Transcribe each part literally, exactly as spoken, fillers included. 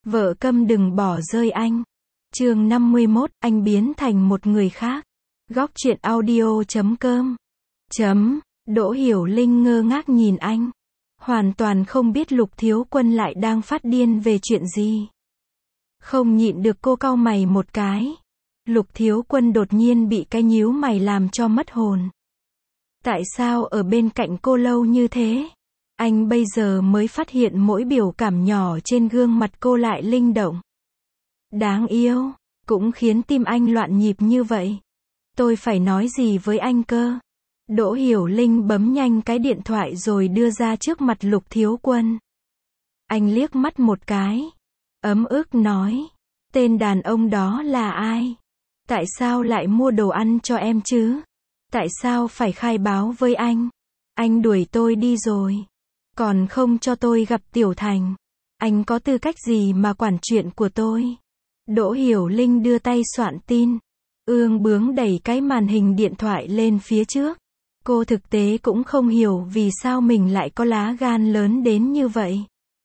Vợ câm đừng bỏ rơi anh. Chương năm mươi mốt, anh biến thành một người khác. Góc truyện audio chấm com. Chấm, Đỗ Hiểu Linh ngơ ngác nhìn anh. Hoàn toàn không biết Lục Thiếu Quân lại đang phát điên về chuyện gì. Không nhịn được cô cau mày một cái. Lục Thiếu Quân đột nhiên bị cái nhíu mày làm cho mất hồn. Tại sao ở bên cạnh cô lâu như thế? Anh bây giờ mới phát hiện mỗi biểu cảm nhỏ trên gương mặt cô lại linh động. Đáng yêu, cũng khiến tim anh loạn nhịp như vậy. Tôi phải nói gì với anh cơ? Đỗ Hiểu Linh bấm nhanh cái điện thoại rồi đưa ra trước mặt Lục Thiếu Quân. Anh liếc mắt một cái. Ấm ức nói. Tên đàn ông đó là ai? Tại sao lại mua đồ ăn cho em chứ? Tại sao phải khai báo với anh? Anh đuổi tôi đi rồi. Còn không cho tôi gặp Tiểu Thành. Anh có tư cách gì mà quản chuyện của tôi? Đỗ Hiểu Linh đưa tay soạn tin. Ương bướng đẩy cái màn hình điện thoại lên phía trước. Cô thực tế cũng không hiểu vì sao mình lại có lá gan lớn đến như vậy.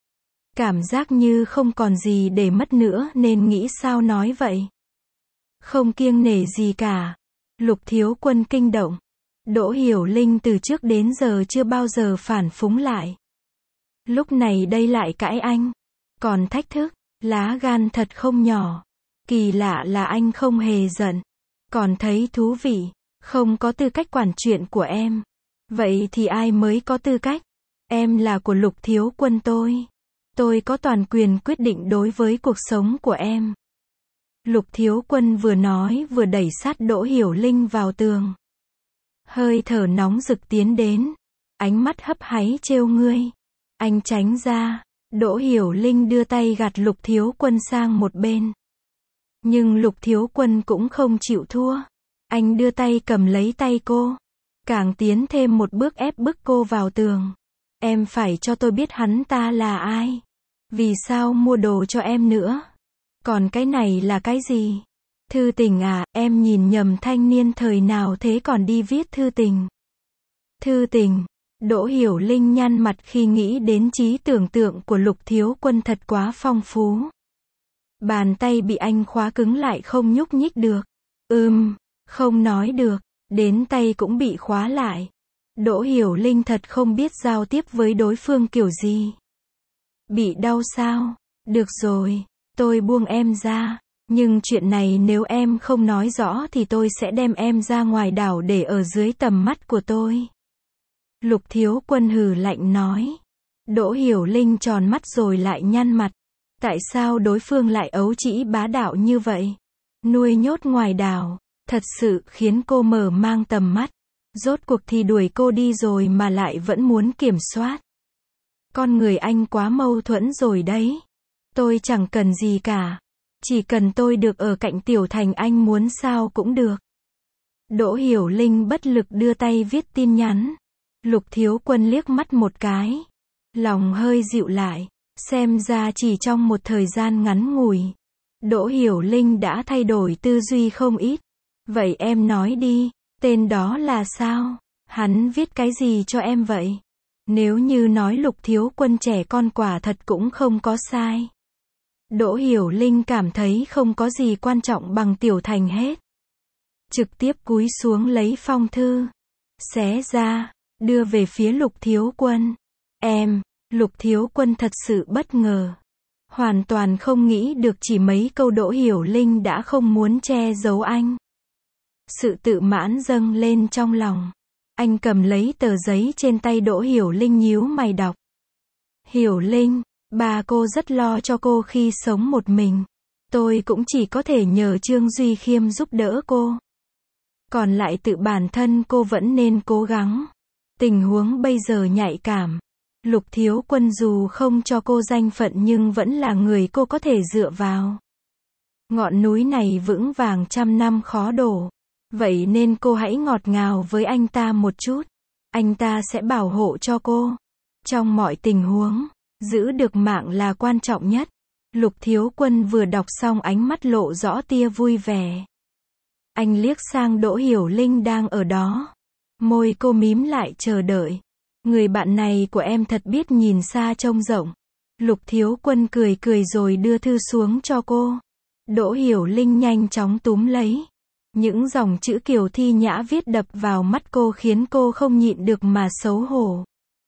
Cảm giác như không còn gì để mất nữa nên nghĩ sao nói vậy. Không kiêng nể gì cả. Lục Thiếu Quân kinh động. Đỗ Hiểu Linh từ trước đến giờ chưa bao giờ phản phúng lại. Lúc này đây lại cãi anh. Còn thách thức. Lá gan thật không nhỏ. Kỳ lạ là anh không hề giận. Còn thấy thú vị. Không có tư cách quản chuyện của em. Vậy thì ai mới có tư cách? Em là của Lục Thiếu Quân tôi. Tôi có toàn quyền quyết định đối với cuộc sống của em. Lục Thiếu Quân vừa nói vừa đẩy sát Đỗ Hiểu Linh vào tường. Hơi thở nóng rực tiến đến. Ánh mắt hấp háy trêu ngươi. Anh tránh ra. Đỗ Hiểu Linh đưa tay gạt Lục Thiếu Quân sang một bên. Nhưng Lục Thiếu Quân cũng không chịu thua. Anh đưa tay cầm lấy tay cô. Càng tiến thêm một bước ép bức cô vào tường. Em phải cho tôi biết hắn ta là ai. Vì sao mua đồ cho em nữa? Còn cái này là cái gì? Thư tình à, em nhìn nhầm thanh niên thời nào thế còn đi viết thư tình. Thư tình. Đỗ Hiểu Linh nhăn mặt khi nghĩ đến trí tưởng tượng của Lục Thiếu Quân thật quá phong phú. Bàn tay bị anh khóa cứng lại không nhúc nhích được. Ừm, không nói được, đến tay cũng bị khóa lại. Đỗ Hiểu Linh thật không biết giao tiếp với đối phương kiểu gì. Bị đau sao? Được rồi, tôi buông em ra. Nhưng chuyện này nếu em không nói rõ thì tôi sẽ đem em ra ngoài đảo để ở dưới tầm mắt của tôi. Lục Thiếu Quân hừ lạnh nói. Đỗ Hiểu Linh tròn mắt rồi lại nhăn mặt. Tại sao đối phương lại ấu trĩ bá đạo như vậy? Nuôi nhốt ngoài đảo, thật sự khiến cô mở mang tầm mắt. Rốt cuộc thì đuổi cô đi rồi mà lại vẫn muốn kiểm soát. Con người anh quá mâu thuẫn rồi đấy. Tôi chẳng cần gì cả. Chỉ cần tôi được ở cạnh Tiểu Thành anh muốn sao cũng được. Đỗ Hiểu Linh bất lực đưa tay viết tin nhắn. Lục Thiếu Quân liếc mắt một cái. Lòng hơi dịu lại. Xem ra chỉ trong một thời gian ngắn ngủi. Đỗ Hiểu Linh đã thay đổi tư duy không ít. Vậy em nói đi, tên đó là sao? Hắn viết cái gì cho em vậy? Nếu như nói Lục Thiếu Quân trẻ con quả thật cũng không có sai. Đỗ Hiểu Linh cảm thấy không có gì quan trọng bằng Tiểu Thành hết. Trực tiếp cúi xuống lấy phong thư. Xé ra, đưa về phía Lục Thiếu Quân. Em, Lục Thiếu Quân thật sự bất ngờ. Hoàn toàn không nghĩ được chỉ mấy câu Đỗ Hiểu Linh đã không muốn che giấu anh. Sự tự mãn dâng lên trong lòng. Anh cầm lấy tờ giấy trên tay Đỗ Hiểu Linh nhíu mày đọc. Hiểu Linh, bà cô rất lo cho cô khi sống một mình. Tôi cũng chỉ có thể nhờ Trương Duy Khiêm giúp đỡ cô. Còn lại tự bản thân cô vẫn nên cố gắng. Tình huống bây giờ nhạy cảm. Lục Thiếu Quân dù không cho cô danh phận nhưng vẫn là người cô có thể dựa vào. Ngọn núi này vững vàng trăm năm khó đổ. Vậy nên cô hãy ngọt ngào với anh ta một chút. Anh ta sẽ bảo hộ cho cô. Trong mọi tình huống, giữ được mạng là quan trọng nhất. Lục Thiếu Quân vừa đọc xong ánh mắt lộ rõ tia vui vẻ. Anh liếc sang Đỗ Hiểu Linh đang ở đó. Môi cô mím lại chờ đợi. Người bạn này của em thật biết nhìn xa trông rộng. Lục Thiếu Quân cười cười rồi đưa thư xuống cho cô. Đỗ Hiểu Linh nhanh chóng túm lấy. Những dòng chữ Kiều Thi Nhã viết đập vào mắt cô khiến cô không nhịn được mà xấu hổ.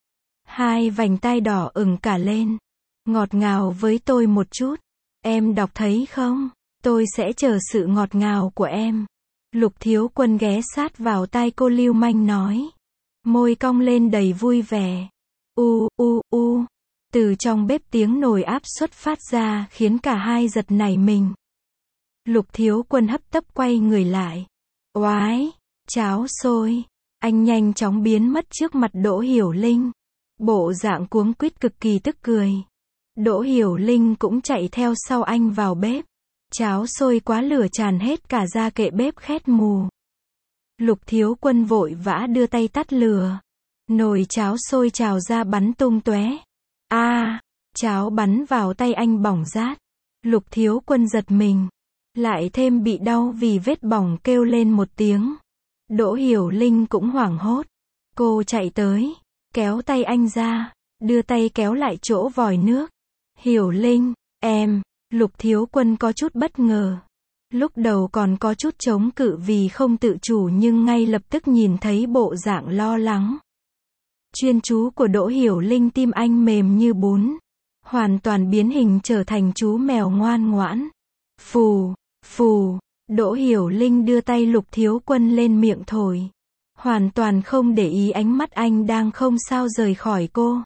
Hai vành tai đỏ ửng cả lên. Ngọt ngào với tôi một chút. Em đọc thấy không? Tôi sẽ chờ sự ngọt ngào của em. Lục Thiếu Quân ghé sát vào tai cô lưu manh nói. Môi cong lên đầy vui vẻ. U, u, u. Từ trong bếp tiếng nồi áp suất phát ra khiến cả hai giật nảy mình. Lục Thiếu Quân hấp tấp quay người lại. Oái, cháo sôi. Anh nhanh chóng biến mất trước mặt Đỗ Hiểu Linh. Bộ dạng cuống quýt cực kỳ tức cười. Đỗ Hiểu Linh cũng chạy theo sau anh vào bếp. Cháo sôi quá lửa tràn hết cả ra kệ bếp khét mù. Lục Thiếu Quân vội vã đưa tay tắt lửa. Nồi cháo sôi trào ra bắn tung tóe. A, à, cháo bắn vào tay anh bỏng rát. Lục Thiếu Quân giật mình. Lại thêm bị đau vì vết bỏng kêu lên một tiếng. Đỗ Hiểu Linh cũng hoảng hốt. Cô chạy tới, kéo tay anh ra, đưa tay kéo lại chỗ vòi nước. Hiểu Linh, em, Lục Thiếu Quân có chút bất ngờ. Lúc đầu còn có chút chống cự vì không tự chủ nhưng ngay lập tức nhìn thấy bộ dạng lo lắng. Chuyên chú của Đỗ Hiểu Linh tim anh mềm như bún. Hoàn toàn biến hình trở thành chú mèo ngoan ngoãn. Phù, phù, Đỗ Hiểu Linh đưa tay Lục Thiếu Quân lên miệng thổi. Hoàn toàn không để ý ánh mắt anh đang không sao rời khỏi cô.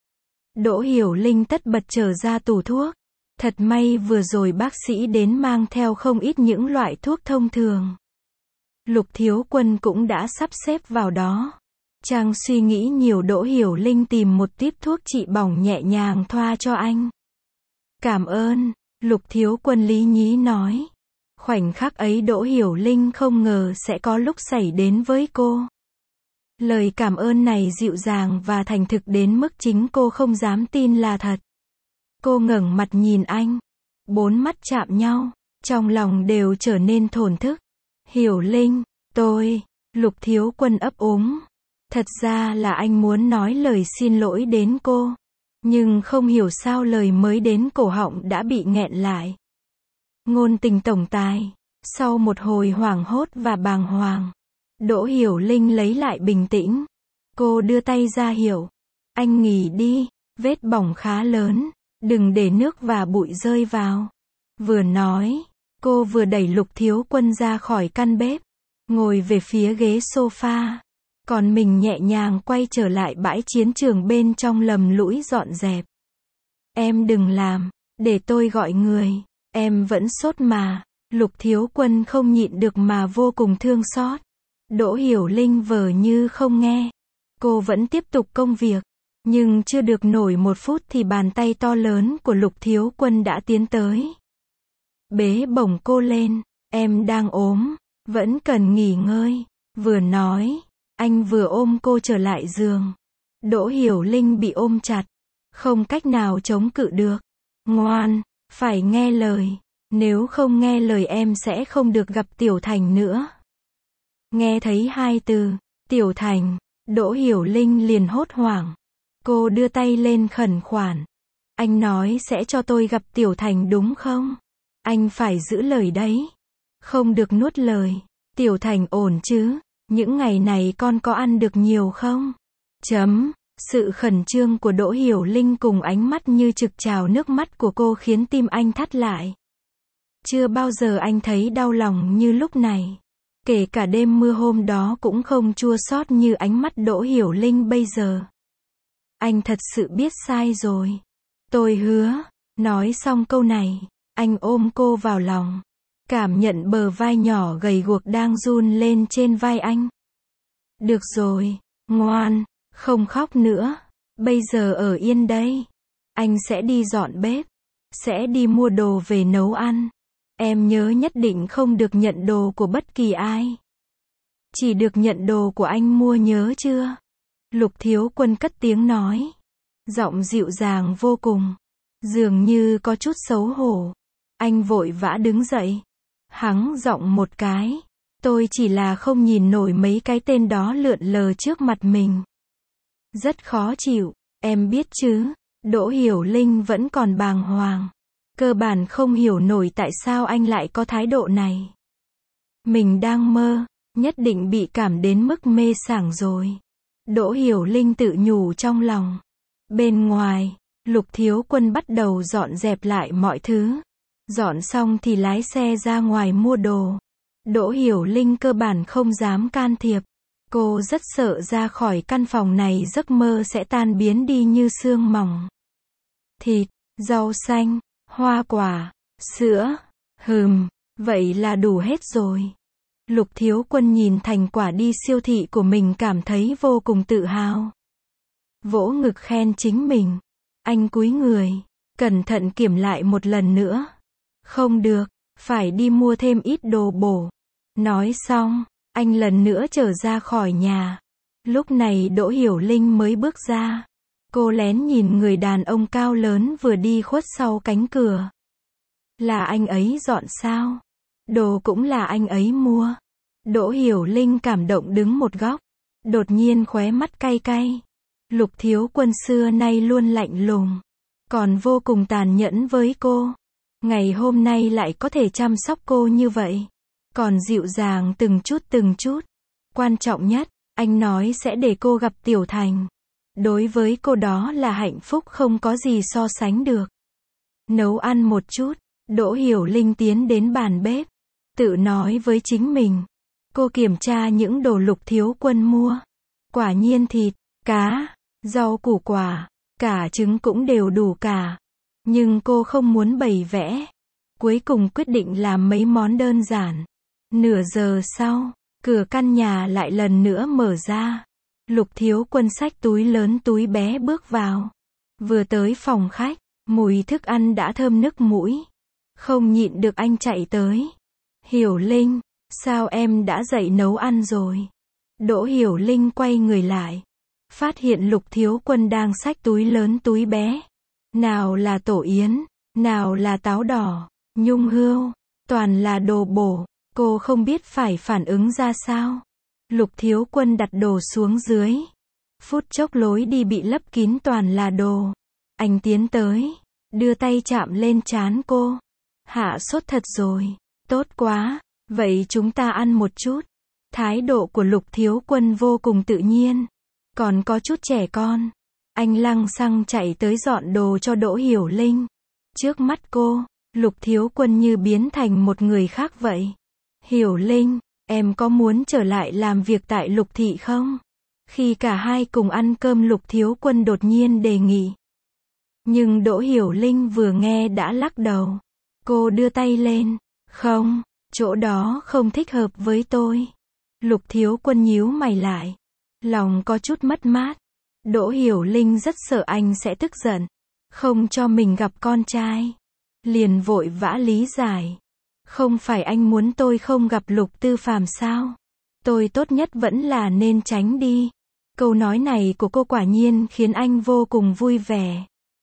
Đỗ Hiểu Linh tất bật trở ra tủ thuốc. Thật may vừa rồi bác sĩ đến mang theo không ít những loại thuốc thông thường. Lục Thiếu Quân cũng đã sắp xếp vào đó. Chàng suy nghĩ nhiều Đỗ Hiểu Linh tìm một tiếp thuốc trị bỏng nhẹ nhàng thoa cho anh. Cảm ơn, Lục Thiếu Quân lý nhí nói. Khoảnh khắc ấy Đỗ Hiểu Linh không ngờ sẽ có lúc xảy đến với cô. Lời cảm ơn này dịu dàng và thành thực đến mức chính cô không dám tin là thật. Cô ngẩng mặt nhìn anh. Bốn mắt chạm nhau, trong lòng đều trở nên thổn thức. Hiểu Linh, tôi, Lục Thiếu Quân ấp úng. Thật ra là anh muốn nói lời xin lỗi đến cô. Nhưng không hiểu sao lời mới đến cổ họng đã bị nghẹn lại. Ngôn tình tổng tài. Sau một hồi hoảng hốt và bàng hoàng, Đỗ Hiểu Linh lấy lại bình tĩnh. Cô đưa tay ra hiệu. Anh nghỉ đi, vết bỏng khá lớn. Đừng để nước và bụi rơi vào. Vừa nói, cô vừa đẩy Lục Thiếu Quân ra khỏi căn bếp. Ngồi về phía ghế sofa. Còn mình nhẹ nhàng quay trở lại bãi chiến trường bên trong lầm lũi dọn dẹp. Em đừng làm, để tôi gọi người. Em vẫn sốt mà. Lục Thiếu Quân không nhịn được mà vô cùng thương xót. Đỗ Hiểu Linh vờ như không nghe. Cô vẫn tiếp tục công việc. Nhưng chưa được nổi một phút thì bàn tay to lớn của Lục Thiếu Quân đã tiến tới. Bế bổng cô lên. Em đang ốm, vẫn cần nghỉ ngơi. Vừa nói, anh vừa ôm cô trở lại giường. Đỗ Hiểu Linh bị ôm chặt. Không cách nào chống cự được. Ngoan, phải nghe lời. Nếu không nghe lời em sẽ không được gặp Tiểu Thành nữa. Nghe thấy hai từ, Tiểu Thành, Đỗ Hiểu Linh liền hốt hoảng. Cô đưa tay lên khẩn khoản. Anh nói sẽ cho tôi gặp Tiểu Thành đúng không? Anh phải giữ lời đấy. Không được nuốt lời. Tiểu Thành ổn chứ? Những ngày này con có ăn được nhiều không? Chấm. Sự khẩn trương của Đỗ Hiểu Linh cùng ánh mắt như trực trào nước mắt của cô khiến tim anh thắt lại. Chưa bao giờ anh thấy đau lòng như lúc này. Kể cả đêm mưa hôm đó cũng không chua xót như ánh mắt Đỗ Hiểu Linh bây giờ. Anh thật sự biết sai rồi. Tôi hứa. Nói xong câu này, anh ôm cô vào lòng. Cảm nhận bờ vai nhỏ gầy guộc đang run lên trên vai anh. Được rồi, ngoan, không khóc nữa. Bây giờ ở yên đây. Anh sẽ đi dọn bếp. Sẽ đi mua đồ về nấu ăn. Em nhớ nhất định không được nhận đồ của bất kỳ ai. Chỉ được nhận đồ của anh mua nhớ chưa? Lục Thiếu Quân cất tiếng nói. Giọng dịu dàng vô cùng. Dường như có chút xấu hổ. Anh vội vã đứng dậy. Hắng giọng một cái. Tôi chỉ là không nhìn nổi mấy cái tên đó lượn lờ trước mặt mình. Rất khó chịu, em biết chứ. Đỗ Hiểu Linh vẫn còn bàng hoàng. Cơ bản không hiểu nổi tại sao anh lại có thái độ này. Mình đang mơ, nhất định bị cảm đến mức mê sảng rồi. Đỗ Hiểu Linh tự nhủ trong lòng. Bên ngoài, Lục Thiếu Quân bắt đầu dọn dẹp lại mọi thứ. Dọn xong thì lái xe ra ngoài mua đồ. Đỗ Hiểu Linh cơ bản không dám can thiệp. Cô rất sợ ra khỏi căn phòng này giấc mơ sẽ tan biến đi như sương mỏng. Thịt, rau xanh, hoa quả, sữa, hừm, vậy là đủ hết rồi. Lục Thiếu Quân nhìn thành quả đi siêu thị của mình cảm thấy vô cùng tự hào. Vỗ ngực khen chính mình. Anh cúi người, cẩn thận kiểm lại một lần nữa. Không được, phải đi mua thêm ít đồ bổ. Nói xong, anh lần nữa trở ra khỏi nhà. Lúc này Đỗ Hiểu Linh mới bước ra. Cô lén nhìn người đàn ông cao lớn vừa đi khuất sau cánh cửa. Là anh ấy dọn sao? Đồ cũng là anh ấy mua. Đỗ Hiểu Linh cảm động đứng một góc. Đột nhiên khóe mắt cay cay. Lục Thiếu Quân xưa nay luôn lạnh lùng, còn vô cùng tàn nhẫn với cô. Ngày hôm nay lại có thể chăm sóc cô như vậy. Còn dịu dàng từng chút từng chút. Quan trọng nhất, anh nói sẽ để cô gặp Tiểu Thành. Đối với cô đó là hạnh phúc không có gì so sánh được. Nấu ăn một chút, Đỗ Hiểu Linh tiến đến bàn bếp. Tự nói với chính mình. Cô kiểm tra những đồ Lục Thiếu Quân mua. Quả nhiên thịt, cá, rau củ quả, cả trứng cũng đều đủ cả. Nhưng cô không muốn bày vẽ. Cuối cùng quyết định làm mấy món đơn giản. Nửa giờ sau, cửa căn nhà lại lần nữa mở ra. Lục Thiếu Quân xách túi lớn túi bé bước vào. Vừa tới phòng khách, mùi thức ăn đã thơm nức mũi. Không nhịn được anh chạy tới. Hiểu Linh, sao em đã dậy nấu ăn rồi? Đỗ Hiểu Linh quay người lại. Phát hiện Lục Thiếu Quân đang xách túi lớn túi bé. Nào là tổ yến, nào là táo đỏ, nhung hươu, toàn là đồ bổ. Cô không biết phải phản ứng ra sao. Lục Thiếu Quân đặt đồ xuống dưới. Phút chốc lối đi bị lấp kín toàn là đồ. Anh tiến tới, đưa tay chạm lên trán cô. Hạ sốt thật rồi, tốt quá, vậy chúng ta ăn một chút. Thái độ của Lục Thiếu Quân vô cùng tự nhiên, còn có chút trẻ con. Anh lăng xăng chạy tới dọn đồ cho Đỗ Hiểu Linh. Trước mắt cô, Lục Thiếu Quân như biến thành một người khác vậy. Hiểu Linh, em có muốn trở lại làm việc tại Lục Thị không? Khi cả hai cùng ăn cơm Lục Thiếu Quân đột nhiên đề nghị. Nhưng Đỗ Hiểu Linh vừa nghe đã lắc đầu. Cô đưa tay lên. Không, chỗ đó không thích hợp với tôi. Lục Thiếu Quân nhíu mày lại. Lòng có chút mất mát. Đỗ Hiểu Linh rất sợ anh sẽ tức giận. Không cho mình gặp con trai. Liền vội vã lý giải. Không phải anh muốn tôi không gặp Lục Tư Phàm sao? Tôi tốt nhất vẫn là nên tránh đi. Câu nói này của cô quả nhiên khiến anh vô cùng vui vẻ.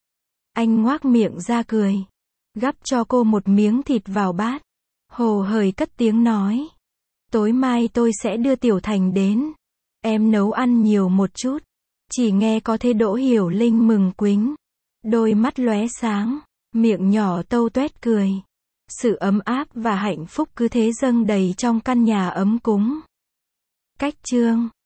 Anh ngoác miệng ra cười. Gắp cho cô một miếng thịt vào bát. Hồ hởi cất tiếng nói. Tối mai tôi sẽ đưa Tiểu Thành đến. Em nấu ăn nhiều một chút. Chỉ nghe có thế Đỗ Hiểu Linh mừng quính. Đôi mắt lóe sáng. Miệng nhỏ tâu tuét cười. Sự ấm áp và hạnh phúc cứ thế dâng đầy trong căn nhà ấm cúng. Cách chương